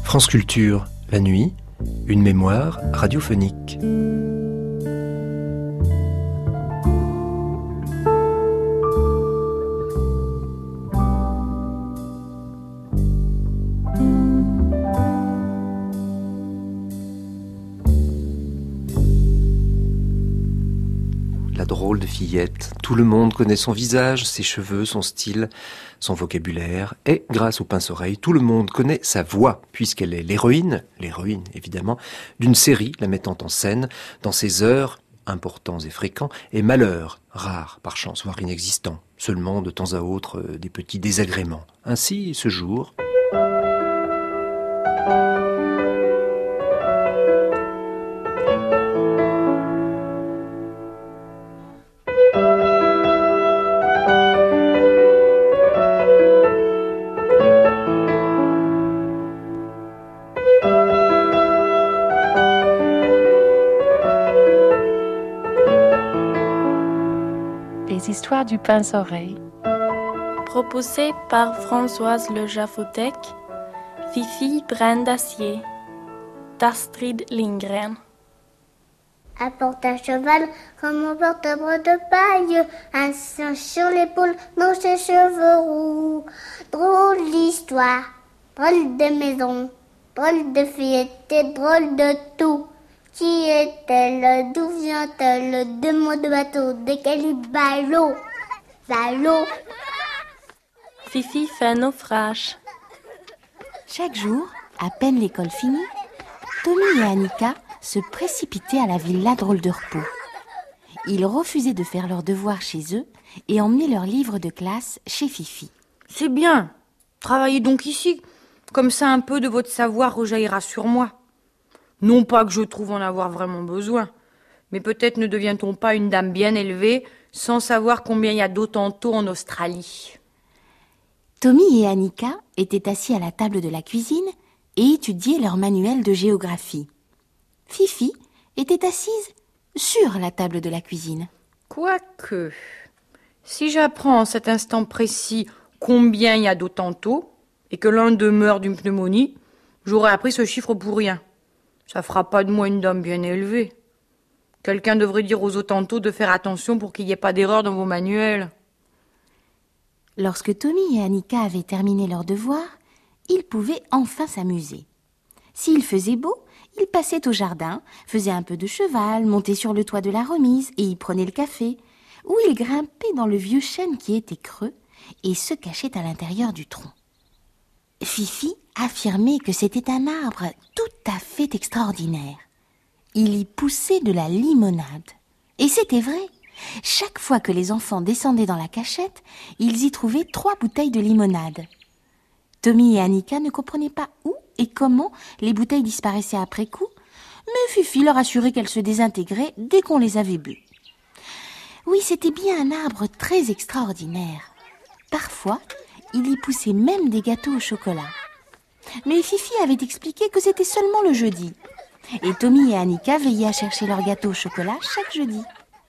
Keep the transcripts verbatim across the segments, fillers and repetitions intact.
France Culture, la nuit, une mémoire radiophonique. La drôle de fillette. Tout le monde connaît son visage, ses cheveux, son style, son vocabulaire. Et grâce au pince-oreille, tout le monde connaît sa voix, puisqu'elle est l'héroïne, l'héroïne évidemment, d'une série la mettant en scène dans ses heures, importants et fréquents, et malheurs, rares par chance, voire inexistants, seulement de temps à autre euh, des petits désagréments. Ainsi, ce jour... Les histoires du pince-oreille. Proposé par Françoise Le Jaffotec, Fifi Brin d'Acier, d'Astrid Lindgren. Apporte un cheval comme on porte un bras de paille, un sein sur l'épaule dans ses cheveux roux. Drôle d'histoire, drôle de maison, drôle de fillette et drôle de tout. Qui est-elle? D'où vient-elle? De mots de bateau, de quel ballot? Ballot. Fifi fait naufrage. Chaque jour, à peine l'école finie, Tommy et Annika se précipitaient à la villa drôle de repos. Ils refusaient de faire leurs devoirs chez eux et emmenaient leurs livres de classe chez Fifi. C'est bien. Travaillez donc ici. Comme ça, un peu de votre savoir rejaillira sur moi. Non pas que je trouve en avoir vraiment besoin, mais peut-être ne devient-on pas une dame bien élevée sans savoir combien il y a d'Otanto en Australie. Tommy et Annika étaient assis à la table de la cuisine et étudiaient leur manuel de géographie. Fifi était assise sur la table de la cuisine. Quoique, si j'apprends en cet instant précis combien il y a d'Otanto et que l'un d'eux meurt d'une pneumonie, j'aurais appris ce chiffre pour rien. Ça fera pas de moi une dame bien élevée. Quelqu'un devrait dire aux Otanto de faire attention pour qu'il n'y ait pas d'erreur dans vos manuels. Lorsque Tommy et Annika avaient terminé leurs devoirs, ils pouvaient enfin s'amuser. S'il faisait beau, ils passaient au jardin, faisaient un peu de cheval, montaient sur le toit de la remise et y prenaient le café, ou ils grimpaient dans le vieux chêne qui était creux et se cachaient à l'intérieur du tronc. Fifi affirmait que c'était un arbre tout à fait extraordinaire. Il y poussait de la limonade. Et c'était vrai. Chaque fois que les enfants descendaient dans la cachette, ils y trouvaient trois bouteilles de limonade. Tommy et Annika ne comprenaient pas où et comment les bouteilles disparaissaient après coup, mais Fifi leur assurait qu'elles se désintégraient dès qu'on les avait bues. Oui, c'était bien un arbre très extraordinaire. Parfois, il y poussait même des gâteaux au chocolat. Mais Fifi avait expliqué que c'était seulement le jeudi. Et Tommy et Annika veillaient à chercher leur gâteau au chocolat chaque jeudi.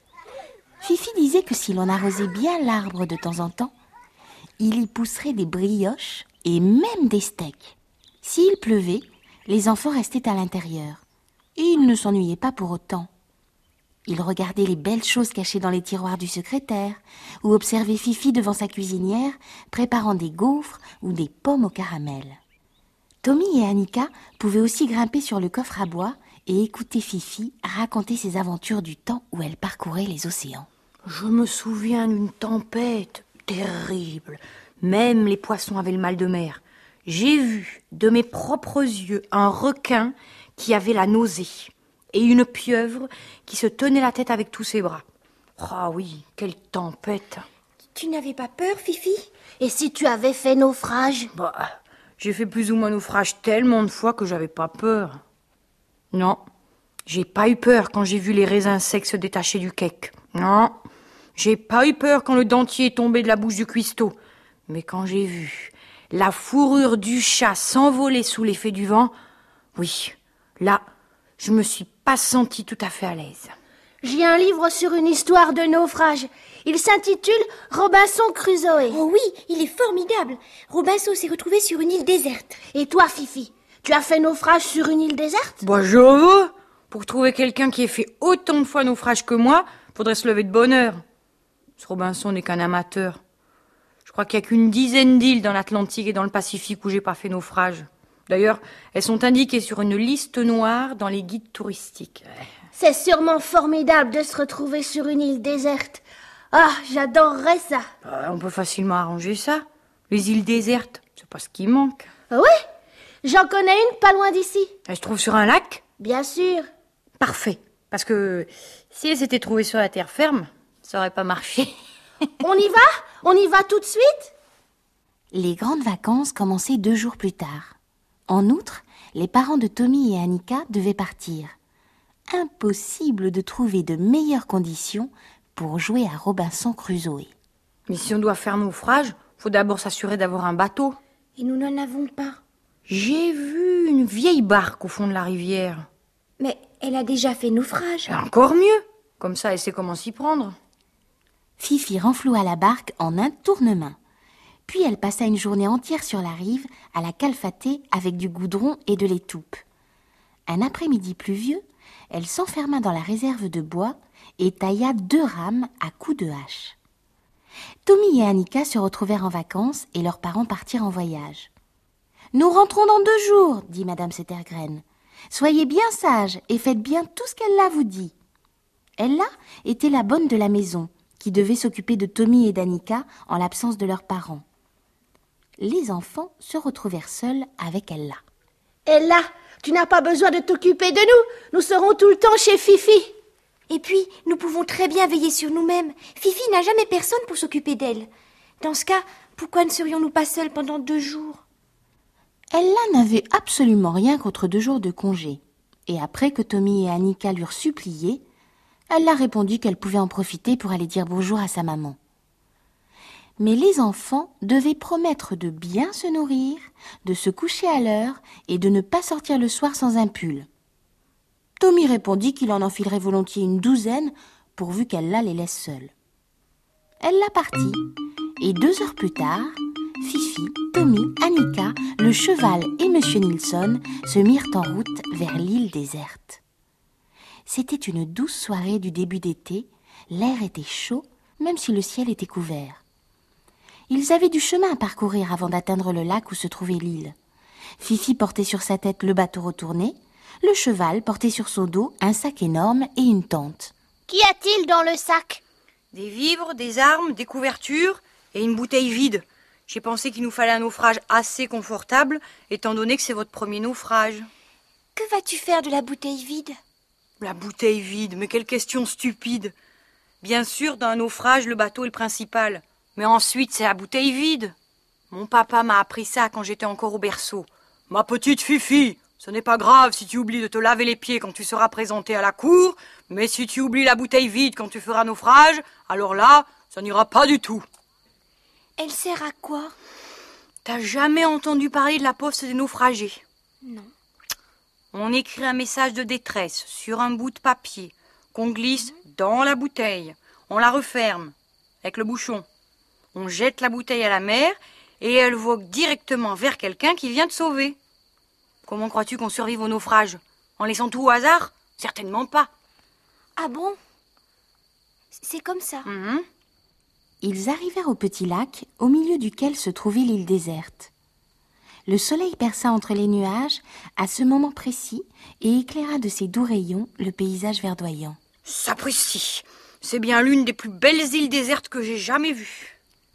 Fifi disait que si l'on arrosait bien l'arbre de temps en temps, il y pousserait des brioches et même des steaks. S'il pleuvait, les enfants restaient à l'intérieur. Et ils ne s'ennuyaient pas pour autant. Ils regardaient les belles choses cachées dans les tiroirs du secrétaire ou observaient Fifi devant sa cuisinière préparant des gaufres ou des pommes au caramel. Tommy et Annika pouvaient aussi grimper sur le coffre à bois et écouter Fifi raconter ses aventures du temps où elle parcourait les océans. Je me souviens d'une tempête terrible. Même les poissons avaient le mal de mer. J'ai vu de mes propres yeux un requin qui avait la nausée et une pieuvre qui se tenait la tête avec tous ses bras. Ah oui, quelle tempête! Tu n'avais pas peur, Fifi? Et si tu avais fait naufrage? Bah, j'ai fait plus ou moins naufrage tellement de fois que j'avais pas peur. Non, j'ai pas eu peur quand j'ai vu les raisins secs se détacher du cake. Non, j'ai pas eu peur quand le dentier est tombé de la bouche du cuistot. Mais quand j'ai vu la fourrure du chat s'envoler sous l'effet du vent, oui, là, je me suis pas sentie tout à fait à l'aise. J'ai un livre sur une histoire de naufrage. Il s'intitule Robinson Crusoe. Oh oui, il est formidable. Robinson s'est retrouvé sur une île déserte. Et toi, Fifi, Tu as fait naufrage sur une île déserte? Bah je veux. Pour trouver quelqu'un qui ait fait autant de fois naufrage que moi, faudrait se lever de bonne heure. Ce Robinson n'est qu'un amateur. Je crois qu'il n'y a qu'une dizaine d'îles dans l'Atlantique et dans le Pacifique où j'ai pas fait naufrage. D'ailleurs, elles sont indiquées sur une liste noire dans les guides touristiques. C'est sûrement formidable de se retrouver sur une île déserte. Ah, j'adorerais ça. Euh, on peut facilement arranger ça. Les îles désertes, c'est pas ce qui manque. Ah oui, j'en connais une pas loin d'ici. Elle se trouve sur un lac? Bien sûr. Parfait. Parce que si elle s'était trouvée sur la terre ferme, ça aurait pas marché. On y va? On y va tout de suite? Les grandes vacances commençaient deux jours plus tard. En outre, les parents de Tommy et Annika devaient partir. Impossible de trouver de meilleures conditions pour jouer à Robinson Crusoe. Mais si on doit faire naufrage, faut d'abord s'assurer d'avoir un bateau. Et nous n'en avons pas. J'ai vu une vieille barque au fond de la rivière. Mais elle a déjà fait naufrage. Et encore mieux. Comme ça, elle sait comment s'y prendre. Fifi renfloua la barque en un tournement. Puis elle passa une journée entière sur la rive à la calfater avec du goudron et de l'étoupe. Un après-midi pluvieux, elle s'enferma dans la réserve de bois et tailla deux rames à coups de hache. Tommy et Annika se retrouvèrent en vacances et leurs parents partirent en voyage. « Nous rentrons dans deux jours, dit Madame Settergren. Soyez bien sages et faites bien tout ce qu'Ella vous dit. » Ella était la bonne de la maison, qui devait s'occuper de Tommy et d'Annika en l'absence de leurs parents. Les enfants se retrouvèrent seuls avec Ella. « Ella, tu n'as pas besoin de t'occuper de nous. Nous serons tout le temps chez Fifi. » Et puis, nous pouvons très bien veiller sur nous-mêmes. Fifi n'a jamais personne pour s'occuper d'elle. Dans ce cas, pourquoi ne serions-nous pas seuls pendant deux jours? Ella n'avait absolument rien contre deux jours de congé. Et après que Tommy et Annika l'eurent supplié, elle leur répondit qu'elle pouvait en profiter pour aller dire bonjour à sa maman. Mais les enfants devaient promettre de bien se nourrir, de se coucher à l'heure et de ne pas sortir le soir sans un pull. Tommy répondit qu'il en enfilerait volontiers une douzaine pourvu qu'Ella les laisse seuls. Ella partit et deux heures plus tard, Fifi, Tommy, Annika, le cheval et Monsieur Nilsson se mirent en route vers l'île déserte. C'était une douce soirée du début d'été, l'air était chaud, même si le ciel était couvert. Ils avaient du chemin à parcourir avant d'atteindre le lac où se trouvait l'île. Fifi portait sur sa tête le bateau retourné, le cheval portait sur son dos un sac énorme et une tente. Qu'y a-t-il dans le sac? Des vivres, des armes, des couvertures et une bouteille vide. J'ai pensé qu'il nous fallait un naufrage assez confortable, étant donné que c'est votre premier naufrage. Que vas-tu faire de la bouteille vide? La bouteille vide, mais quelle question stupide. Bien sûr, dans un naufrage, le bateau est le principal. Mais ensuite, c'est la bouteille vide. Mon papa m'a appris ça quand j'étais encore au berceau. Ma petite Fifi, ce n'est pas grave si tu oublies de te laver les pieds quand tu seras présenté à la cour, mais si tu oublies la bouteille vide quand tu feras naufrage, alors là, ça n'ira pas du tout. Elle sert à quoi? T'as jamais entendu parler de la poste des naufragés? Non. On écrit un message de détresse sur un bout de papier qu'on glisse dans la bouteille. On la referme avec le bouchon. On jette la bouteille à la mer et elle vogue directement vers quelqu'un qui vient te sauver. Comment crois-tu qu'on survive au naufrage? En laissant tout au hasard? Certainement pas. Ah bon? C'est comme ça. Mmh. Ils arrivèrent au petit lac, au milieu duquel se trouvait l'île déserte. Le soleil perça entre les nuages à ce moment précis et éclaira de ses doux rayons le paysage verdoyant. Sapristi, c'est bien l'une des plus belles îles désertes que j'ai jamais vues.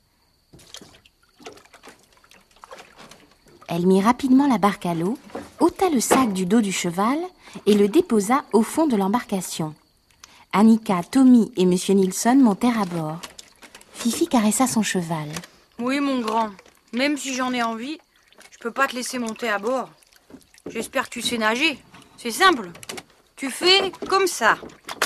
Elle mit rapidement la barque à l'eau, ôta le sac du dos du cheval et le déposa au fond de l'embarcation. Annika, Tommy et Monsieur Nilsson montèrent à bord. Fifi caressa son cheval. Oui, mon grand, même si j'en ai envie, je peux pas te laisser monter à bord. J'espère que tu sais nager. C'est simple. Tu fais comme ça.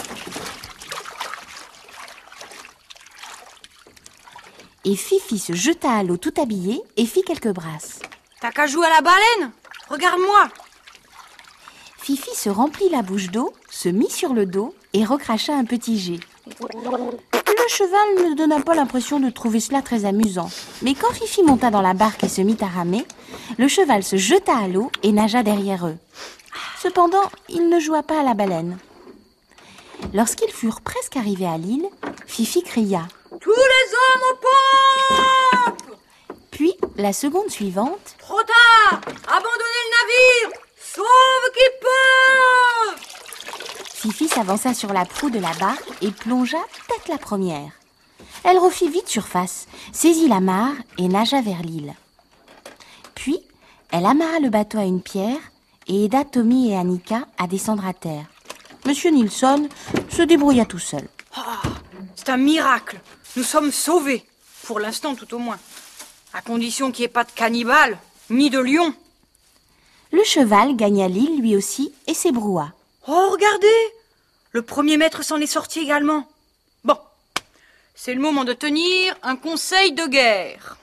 Et Fifi se jeta à l'eau tout habillée et fit quelques brasses. T'as qu'à jouer à la baleine? Regarde-moi. Fifi se remplit la bouche d'eau, se mit sur le dos et recracha un petit jet. Le Le cheval ne donna pas l'impression de trouver cela très amusant. Mais quand Fifi monta dans la barque et se mit à ramer, le cheval se jeta à l'eau et nagea derrière eux. Cependant, il ne joua pas à la baleine. Lorsqu'ils furent presque arrivés à l'île, Fifi cria « Tous les hommes aux pompes !» Puis, la seconde suivante, « Trop tard! Abandonnez le navire! Sauve qui peut !» Fifi s'avança sur la proue de la barque et plongea tête la première. Elle refit vite surface, saisit l'amarre et nagea vers l'île. Puis, elle amarra le bateau à une pierre et aida Tommy et Annika à descendre à terre. Monsieur Nilsson se débrouilla tout seul. Ah, c'est un miracle. Nous sommes sauvés, pour l'instant tout au moins. À condition qu'il n'y ait pas de cannibales, ni de lions. Le cheval gagna l'île lui aussi et s'ébroua. Oh, regardez! Le premier maître s'en est sorti également. Bon, c'est le moment de tenir un conseil de guerre.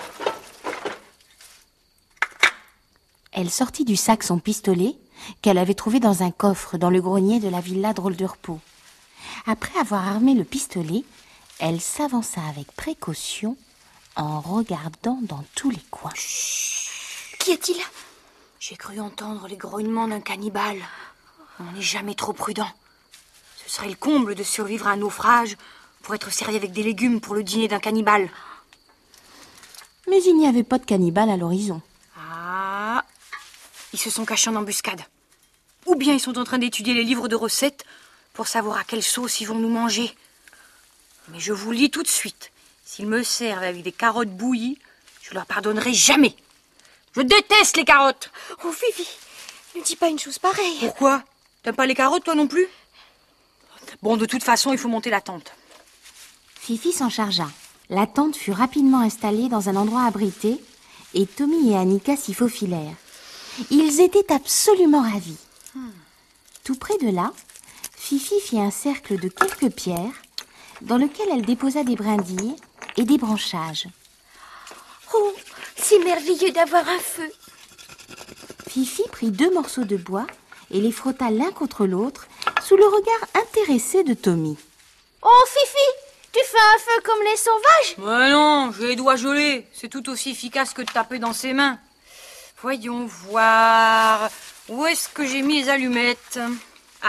Elle sortit du sac son pistolet qu'elle avait trouvé dans un coffre dans le grenier de la villa Drôle de Repos. Après avoir armé le pistolet, elle s'avança avec précaution en regardant dans tous les coins. Chut. Qu'y a-t-il? J'ai cru entendre les grognements d'un cannibale. On n'est jamais trop prudent. Ce serait le comble de survivre à un naufrage pour être servi avec des légumes pour le dîner d'un cannibale. Mais il n'y avait pas de cannibale à l'horizon. Ah, ils se sont cachés en embuscade. Ou bien ils sont en train d'étudier les livres de recettes pour savoir à quelle sauce ils vont nous manger. Mais je vous le dis tout de suite, s'ils me servent avec des carottes bouillies, je leur pardonnerai jamais. Je déteste les carottes. Oh, Fifi, ne dis pas une chose pareille. Pourquoi? T'aimes pas les carottes, toi non plus? Bon, de toute façon, il faut monter la tente. Fifi s'en chargea. La tente fut rapidement installée dans un endroit abrité et Tommy et Annika s'y faufilèrent. Ils étaient absolument ravis. Hmm. Tout près de là, Fifi fit un cercle de quelques pierres dans lequel elle déposa des brindilles et des branchages. Oh, c'est merveilleux d'avoir un feu. Fifi prit deux morceaux de bois et les frotta l'un contre l'autre sous le regard intéressé de Tommy. Oh, Fifi, tu fais un feu comme les sauvages? Mais non, j'ai les doigts gelés. C'est tout aussi efficace que de taper dans ses mains. Voyons voir. Où est-ce que j'ai mis les allumettes? Ah.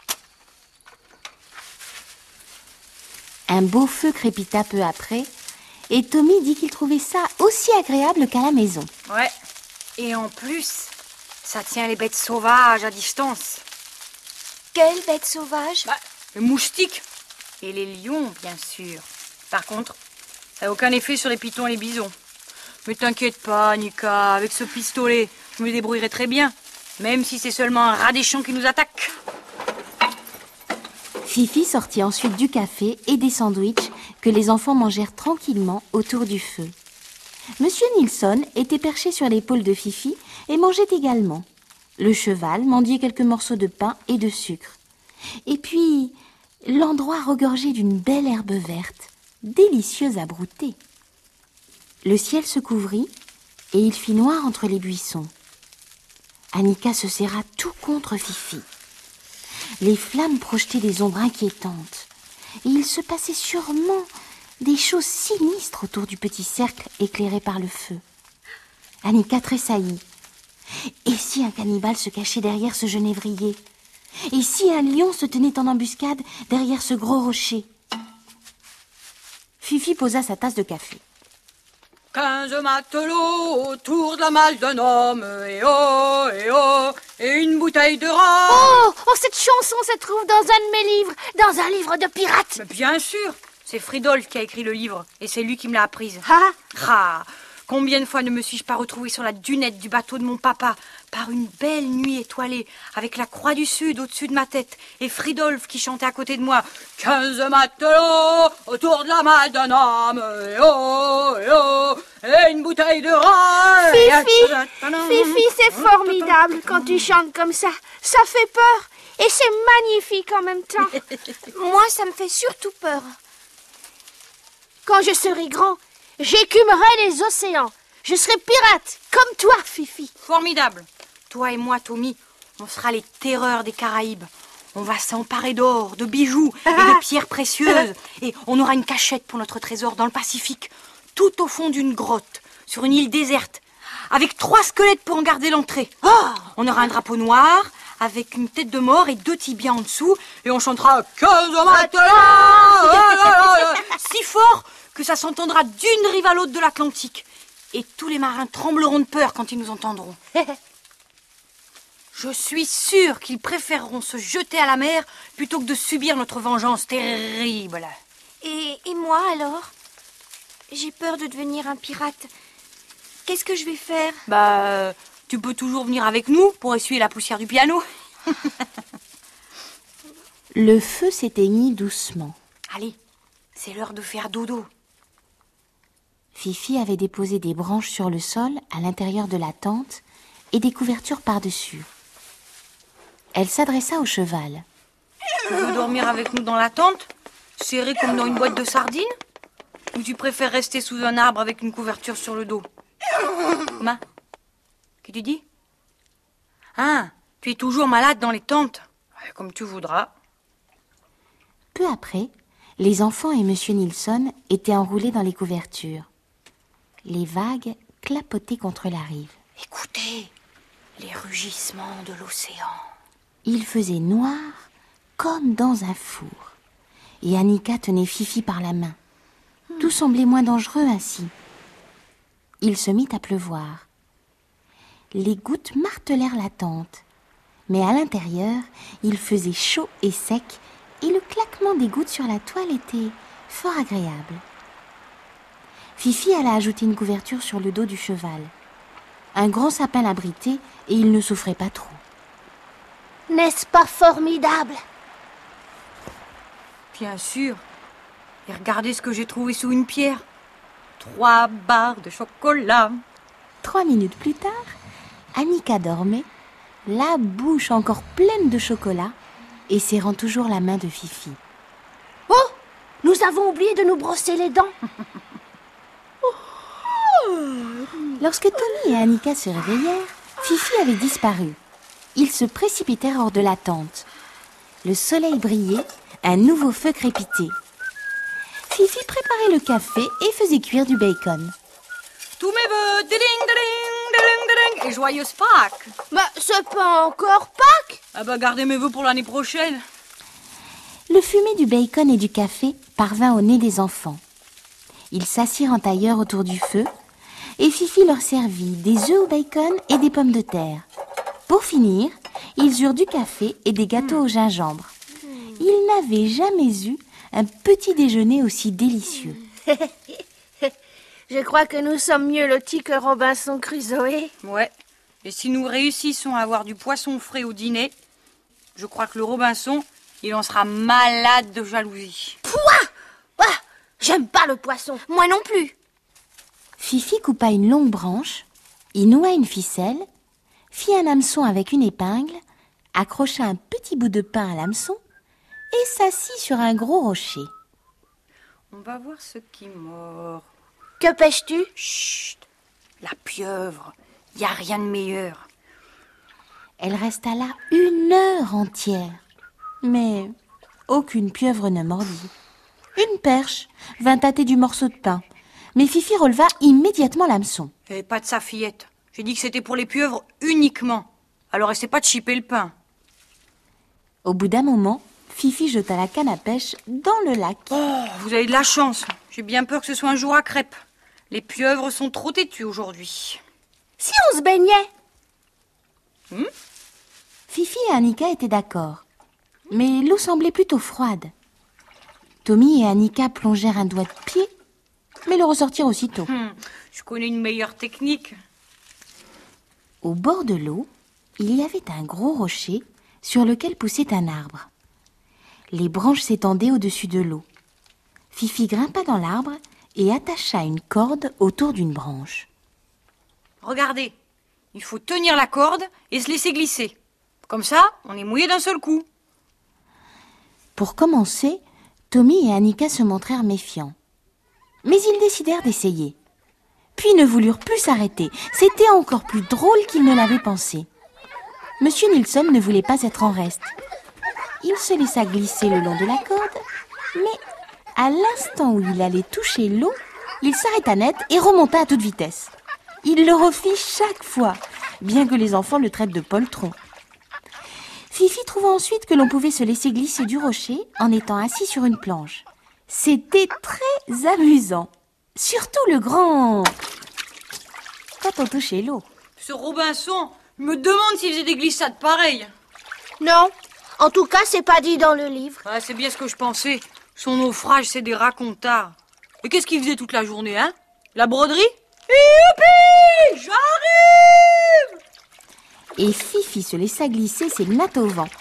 Un beau feu crépita peu après et Tommy dit qu'il trouvait ça aussi agréable qu'à la maison. Ouais. Et en plus, ça tient les bêtes sauvages à distance. Quelles bêtes sauvages? Bah, les moustiques et les lions, bien sûr. Par contre, ça n'a aucun effet sur les pitons et les bisons. Mais t'inquiète pas, Annika, avec ce pistolet, je me débrouillerai très bien, même si c'est seulement un rat des champs qui nous attaque. Fifi sortit ensuite du café et des sandwichs que les enfants mangèrent tranquillement autour du feu. Monsieur Nilsson était perché sur l'épaule de Fifi et mangeait également. Le cheval mendiait quelques morceaux de pain et de sucre. Et puis, l'endroit regorgeait d'une belle herbe verte, délicieuse à brouter. Le ciel se couvrit et il fit noir entre les buissons. Annika se serra tout contre Fifi. Les flammes projetaient des ombres inquiétantes et il se passait sûrement des choses sinistres autour du petit cercle éclairé par le feu. Annika tressaillit. Et si un cannibale se cachait derrière ce genévrier? Et si un lion se tenait en embuscade derrière ce gros rocher? Fifi posa sa tasse de café. Quinze matelots autour de la malle d'un homme, et oh, et oh, et une bouteille de rhum. Oh, oh, cette chanson se trouve dans un de mes livres, dans un livre de pirates. Mais bien sûr, c'est Fridolf qui a écrit le livre, et c'est lui qui me l'a apprise. Ah, Ah, combien de fois ne me suis-je pas retrouvée sur la dunette du bateau de mon papa, par une belle nuit étoilée, avec la croix du Sud au-dessus de ma tête, et Fridolf qui chantait à côté de moi. Quinze matelots autour de la malle d'un homme, et oh, et oh, et une bouteille de rhum. Fifi, Fifi, c'est formidable quand tu chantes comme ça. Ça fait peur et c'est magnifique en même temps. Moi, ça me fait surtout peur. Quand je serai grand, j'écumerai les océans. Je serai pirate, comme toi, Fifi. Formidable. Toi et moi, Tommy, on sera les terreurs des Caraïbes. On va s'emparer d'or, de bijoux et de pierres précieuses. Et on aura une cachette pour notre trésor dans le Pacifique, tout au fond d'une grotte, sur une île déserte, avec trois squelettes pour en garder l'entrée. Oh, on aura un drapeau noir, avec une tête de mort et deux tibias en dessous, et on chantera « quinze matelas !» si fort que ça s'entendra d'une rive à l'autre de l'Atlantique. Et tous les marins trembleront de peur quand ils nous entendront. Je suis sûre qu'ils préféreront se jeter à la mer plutôt que de subir notre vengeance terrible. Et, et moi, alors? J'ai peur de devenir un pirate. Qu'est-ce que je vais faire? Bah, euh, tu peux toujours venir avec nous pour essuyer la poussière du piano. Le feu s'éteignit doucement. Allez, c'est l'heure de faire dodo. Fifi avait déposé des branches sur le sol à l'intérieur de la tente et des couvertures par-dessus. Elle s'adressa au cheval. Tu veux dormir avec nous dans la tente, serré comme dans une boîte de sardines? Ou tu préfères rester sous un arbre avec une couverture sur le dos? Comment? Qu'est-ce que tu dis? Ah, tu es toujours malade dans les tentes. Comme tu voudras. Peu après, les enfants et Monsieur Nilsson étaient enroulés dans les couvertures. Les vagues clapotaient contre la rive. Écoutez, les rugissements de l'océan. Il faisait noir comme dans un four. Et Annika tenait Fifi par la main. Tout semblait moins dangereux ainsi. Il se mit à pleuvoir. Les gouttes martelèrent la tente. Mais à l'intérieur, il faisait chaud et sec et le claquement des gouttes sur la toile était fort agréable. Fifi alla ajouter une couverture sur le dos du cheval. Un grand sapin l'abritait et il ne souffrait pas trop. N'est-ce pas formidable? Bien sûr. Et regardez ce que j'ai trouvé sous une pierre. Trois barres de chocolat. Trois minutes plus tard, Annika dormait, la bouche encore pleine de chocolat et serrant toujours la main de Fifi. Oh! Nous avons oublié de nous brosser les dents. Lorsque Tommy et Annika se réveillèrent, Fifi avait disparu. Ils se précipitèrent hors de la tente. Le soleil brillait, un nouveau feu crépitait. Fifi préparait le café et faisait cuire du bacon. Tous mes vœux, diling, diling, diling, diling, et joyeuse Pâques. Bah, c'est pas encore Pâques. Ah bah, gardez mes vœux pour l'année prochaine. Le fumet du bacon et du café parvint au nez des enfants. Ils s'assirent en tailleur autour du feu et Fifi leur servit des œufs au bacon et des pommes de terre. Pour finir, ils eurent du café et des gâteaux mmh. au gingembre. Ils n'avaient jamais eu un petit déjeuner aussi délicieux. Je crois que nous sommes mieux lotis que Robinson Crusoe. Ouais. Et si nous réussissons à avoir du poisson frais au dîner, je crois que le Robinson, il en sera malade de jalousie. Pouah! Ah, j'aime pas le poisson. Moi non plus. Fifi coupa une longue branche, y noua une ficelle, fit un hameçon avec une épingle, accrocha un petit bout de pain à l'hameçon et s'assit sur un gros rocher. On va voir ce qui mord. Que pêches-tu? Chut! La pieuvre. Il n'y a rien de meilleur. Elle resta là une heure entière. Mais aucune pieuvre ne mordit. Une perche vint tâter du morceau de pain. Mais Fifi releva immédiatement l'hameçon. Et pas de sa fillette. J'ai dit que c'était pour les pieuvres uniquement. Alors essaie pas de chipper le pain. Au bout d'un moment, Fifi jeta la canne à pêche dans le lac. Oh, vous avez de la chance. J'ai bien peur que ce soit un jour à crêpes. Les pieuvres sont trop têtues aujourd'hui. Si on se baignait? hmm Fifi et Annika étaient d'accord. Mais l'eau semblait plutôt froide. Tommy et Annika plongèrent un doigt de pied, mais le ressortirent aussitôt. Hmm, je connais une meilleure technique. Au bord de l'eau, il y avait un gros rocher sur lequel poussait un arbre. Les branches s'étendaient au-dessus de l'eau. Fifi grimpa dans l'arbre et attacha une corde autour d'une branche. Regardez, il faut tenir la corde et se laisser glisser. Comme ça, on est mouillé d'un seul coup. Pour commencer, Tommy et Annika se montrèrent méfiants. Mais ils décidèrent d'essayer. Puis ne voulurent plus s'arrêter. C'était encore plus drôle qu'ils ne l'avaient pensé. Monsieur Nilsson ne voulait pas être en reste. il se laissa glisser le long de la corde, mais à l'instant où il allait toucher l'eau, il s'arrêta net et remonta à toute vitesse. Il le refit chaque fois, bien que les enfants le traitent de poltron. Fifi trouva ensuite que l'on pouvait se laisser glisser du rocher en étant assis sur une planche. C'était très amusant, surtout le grand... quand on touchait l'eau. Ce Robinson me demande s'il faisait des glissades pareilles. Non, en tout cas, c'est pas dit dans le livre. Ouais, c'est bien ce que je pensais. Son naufrage, c'est des racontards. Et qu'est-ce qu'il faisait toute la journée, hein? La broderie? Youpi! J'arrive! Et Fifi se laissa glisser ses nattes au vent.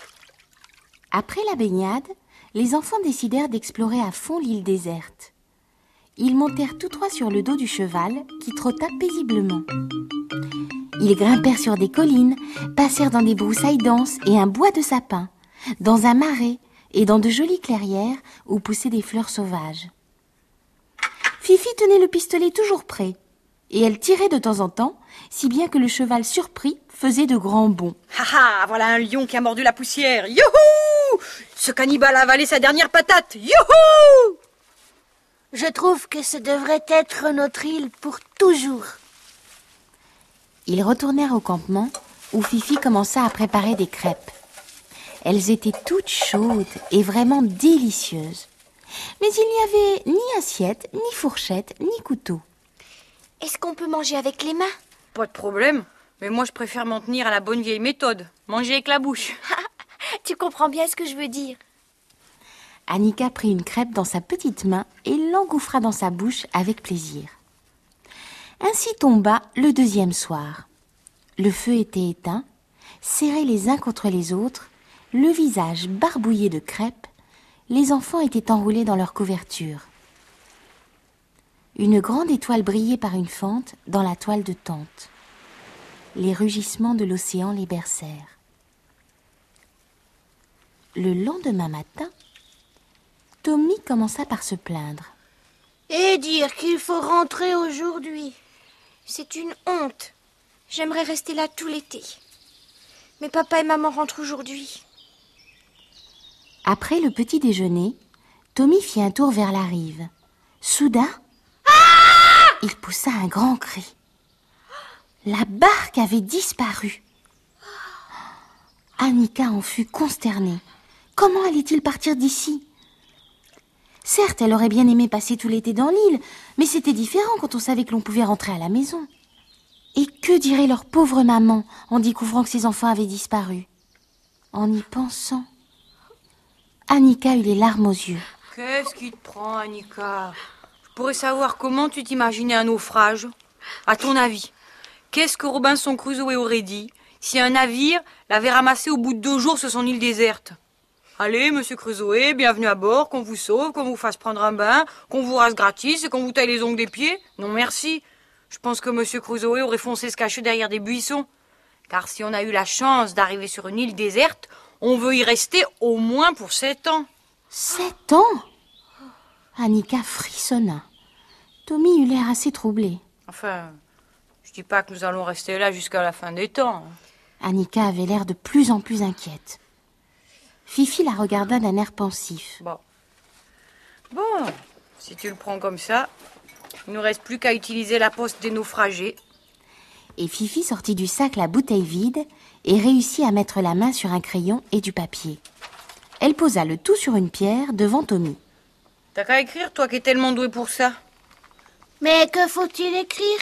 Après la baignade, les enfants décidèrent d'explorer à fond l'île déserte. Ils montèrent tous trois sur le dos du cheval qui trotta paisiblement. Ils grimpèrent sur des collines, passèrent dans des broussailles denses et un bois de sapins, dans un marais et dans de jolies clairières où poussaient des fleurs sauvages. Fifi tenait le pistolet toujours prêt, et elle tirait de temps en temps, si bien que le cheval surpris faisait de grands bonds. Ha ha, voilà un lion qui a mordu la poussière. Youhou! Ce cannibale a avalé sa dernière patate. Youhou! Je trouve que ce devrait être notre île pour toujours. Ils retournèrent au campement, où Fifi commença à préparer des crêpes. Elles étaient toutes chaudes et vraiment délicieuses. Mais il n'y avait ni assiette, ni fourchette, ni couteau. Est-ce qu'on peut manger avec les mains? Pas de problème, mais moi je préfère m'en tenir à la bonne vieille méthode. Manger avec la bouche. Tu comprends bien ce que je veux dire. Annika prit une crêpe dans sa petite main et l'engouffra dans sa bouche avec plaisir. Ainsi tomba le deuxième soir. Le feu était éteint, serrés les uns contre les autres, le visage barbouillé de crêpes, les enfants étaient enroulés dans leur couverture. Une grande étoile brillait par une fente dans la toile de tente. Les rugissements de l'océan les bercèrent. Le lendemain matin, Tommy commença par se plaindre. Et dire qu'il faut rentrer aujourd'hui. C'est une honte. J'aimerais rester là tout l'été. Mais papa et maman rentrent aujourd'hui. Après le petit déjeuner, Tommy fit un tour vers la rive. Soudain, il poussa un grand cri. La barque avait disparu. Annika en fut consternée. Comment allait-il partir d'ici? Certes, elle aurait bien aimé passer tout l'été dans l'île, mais c'était différent quand on savait que l'on pouvait rentrer à la maison. Et que dirait leur pauvre maman en découvrant que ses enfants avaient disparu? En y pensant, Annika eut les larmes aux yeux. Qu'est-ce qui te prend, Annika? Je pourrais savoir comment tu t'imaginais un naufrage. À ton avis, qu'est-ce que Robinson Crusoe aurait dit si un navire l'avait ramassé au bout de deux jours sur son île déserte? Allez, monsieur Crusoe, bienvenue à bord, qu'on vous sauve, qu'on vous fasse prendre un bain, qu'on vous rase gratis et qu'on vous taille les ongles des pieds? Non, merci. Je pense que monsieur Crusoe aurait foncé se cacher derrière des buissons. Car si on a eu la chance d'arriver sur une île déserte, on veut y rester au moins pour sept ans. Sept ans? Annika frissonna. Tommy eut l'air assez troublé. Enfin, je dis pas que nous allons rester là jusqu'à la fin des temps. Annika avait l'air de plus en plus inquiète. Fifi la regarda d'un air pensif. Bon. Bon, si tu le prends comme ça, il ne reste plus qu'à utiliser la poste des naufragés. Et Fifi sortit du sac la bouteille vide et réussit à mettre la main sur un crayon et du papier. Elle posa le tout sur une pierre devant Tommy. T'as qu'à écrire, toi qui es tellement doué pour ça. Mais que faut-il écrire?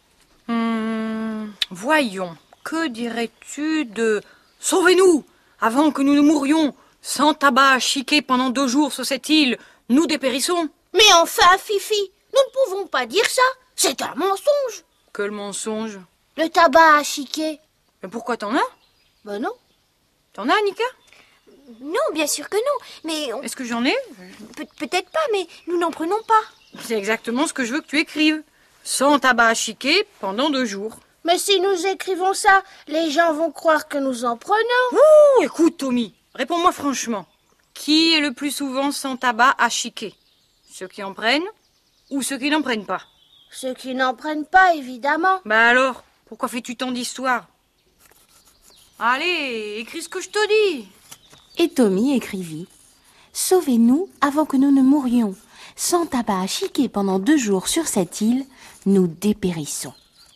Hum, voyons, que dirais-tu de « Sauvez-nous, avant que nous ne mourions, sans tabac à chiquer pendant deux jours sur cette île, nous dépérissons ». Mais enfin, Fifi, nous ne pouvons pas dire ça. C'est un mensonge. Quel mensonge? Le tabac à chiquer. Mais pourquoi t'en as? Ben non. T'en as, Annika? Non, bien sûr que non. Mais on... Est-ce que j'en ai? Pe- peut-être pas, mais nous n'en prenons pas. C'est exactement ce que je veux que tu écrives. Sans tabac à chiquer pendant deux jours. Mais si nous écrivons ça, les gens vont croire que nous en prenons. Ouh, écoute, Tommy, réponds-moi franchement. Qui est le plus souvent sans tabac à chiquer? Ceux qui en prennent ou ceux qui n'en prennent pas? Ceux qui n'en prennent pas, évidemment. Bah alors, pourquoi fais-tu tant d'histoires? Allez, écris ce que je te dis. Et Tommy écrivit « Sauvez-nous avant que nous ne mourions. Sans tabac à chiquer pendant deux jours sur cette île, nous dépérissons. »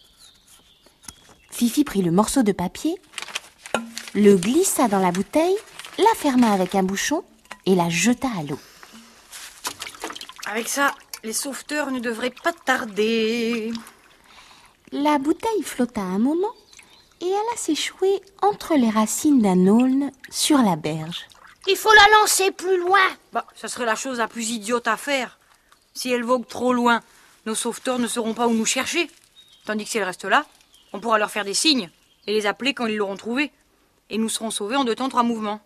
Fifi prit le morceau de papier, le glissa dans la bouteille, la ferma avec un bouchon et la jeta à l'eau. Avec ça, les sauveteurs ne devraient pas tarder. La bouteille flotta un moment et alla s'échouer entre les racines d'un aulne sur la berge. Il faut la lancer plus loin. Bah, ça serait la chose la plus idiote à faire. Si elle vogue trop loin, nos sauveteurs ne sauront pas où nous chercher. Tandis que si elle reste là, on pourra leur faire des signes et les appeler quand ils l'auront trouvée. Et nous serons sauvés en deux temps, trois mouvements.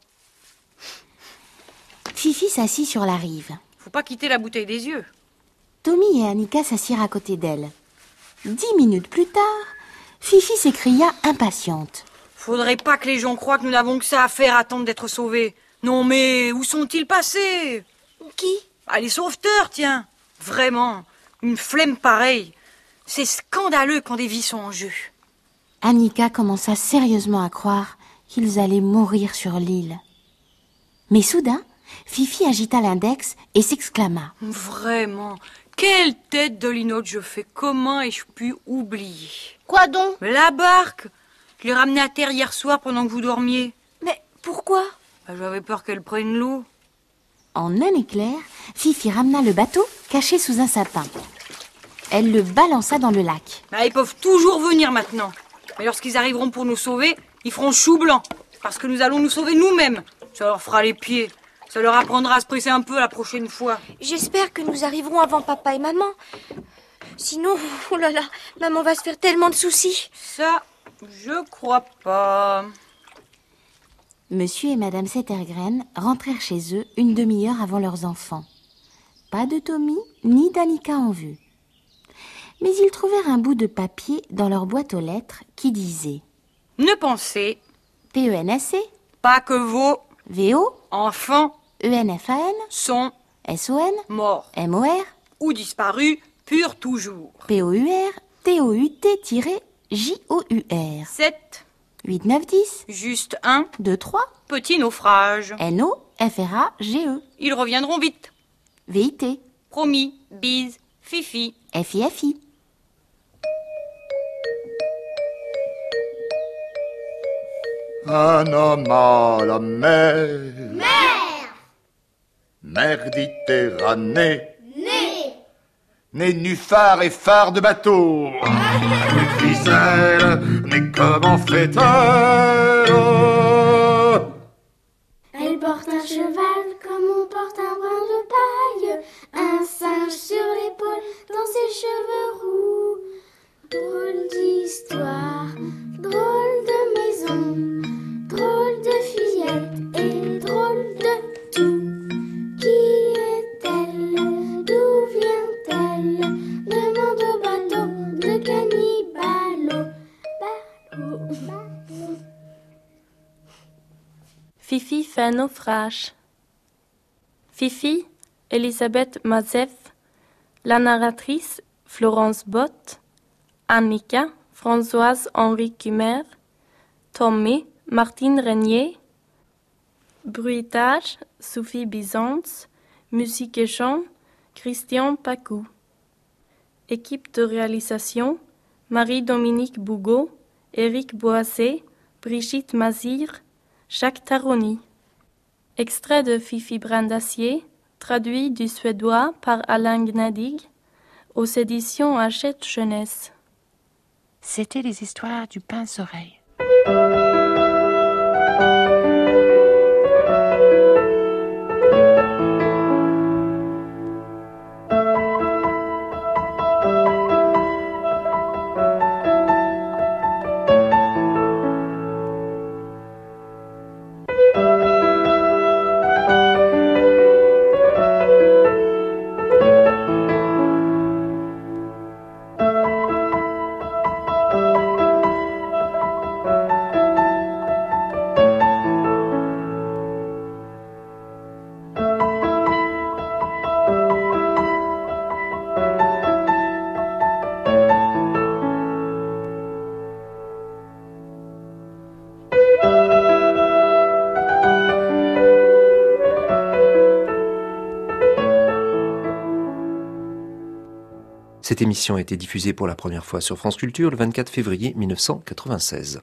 Fifi s'assit sur la rive. Faut pas quitter la bouteille des yeux. Tommy et Annika s'assirent à côté d'elle. Dix minutes plus tard, Fifi s'écria impatiente. Faudrait pas que les gens croient que nous n'avons que ça à faire, attendre d'être sauvés. Non mais, où sont-ils passés? Qui? Ah, les sauveteurs, tiens. Vraiment, une flemme pareille. C'est scandaleux quand des vies sont en jeu. Annika commença sérieusement à croire qu'ils allaient mourir sur l'île. Mais soudain, Fifi agita l'index et s'exclama. Vraiment, quelle tête de linotte je fais. Comment ai-je pu oublier? Quoi donc? La barque. Je l'ai ramenée à terre hier soir pendant que vous dormiez. Mais pourquoi? Bah, j'avais peur qu'elle prenne l'eau. En un éclair, Fifi ramena le bateau caché sous un sapin. Elle le balança dans le lac. Bah, ils peuvent toujours venir maintenant. Mais lorsqu'ils arriveront pour nous sauver, ils feront chou blanc. Parce que nous allons nous sauver nous-mêmes. Ça leur fera les pieds. Ça leur apprendra à se presser un peu la prochaine fois. J'espère que nous arriverons avant papa et maman. Sinon, oh là là, maman va se faire tellement de soucis. Ça, je crois pas. Monsieur et Madame Settergren rentrèrent chez eux une demi-heure avant leurs enfants. Pas de Tommy ni d'Annika en vue. Mais ils trouvèrent un bout de papier dans leur boîte aux lettres qui disait « Ne pensez P E N S C pas que vos V O enfants E N F A N sont S O N morts M O R ou disparus pur toujours. P O U R T O U T J O U R sept huit neuf dix Juste un deux trois petit naufrage. N O F R A G E Ils reviendront vite. V I T Promis, bise, Fifi. F I F I. Un homme à la mer. Mer. Méditerranée. Né. Nénuphar et phare de bateau. Gisèle, mais comment fait-elle? Elle porte un cheval comme on porte un brin de paille, un singe sur l'épaule dans ses cheveux roux. Drôle d'histoire, drôle de maison, drôle de fillette et drôle de tout. Qui est-elle? D'où vient-elle? Demande au bateau de Cannibalo. Balo, balo. Fifi fait un naufrage. Fifi, Elisabeth Mazef, la narratrice Florence Bott, Annika, Françoise-Henri Cumer, Tommy, Martine Régnier, bruitage, Sophie Bizance, musique et chant, Christian Pacou. Équipe de réalisation, Marie-Dominique Bougot, Éric Boissé, Brigitte Mazir, Jacques Taroni. Extrait de Fifi Brin d'Acier, traduit du suédois par Alain Gnadig, aux éditions Hachette Jeunesse. C'était les histoires du pince-oreille. Cette émission a été diffusée pour la première fois sur France Culture le vingt-quatre février mille neuf cent quatre-vingt-seize.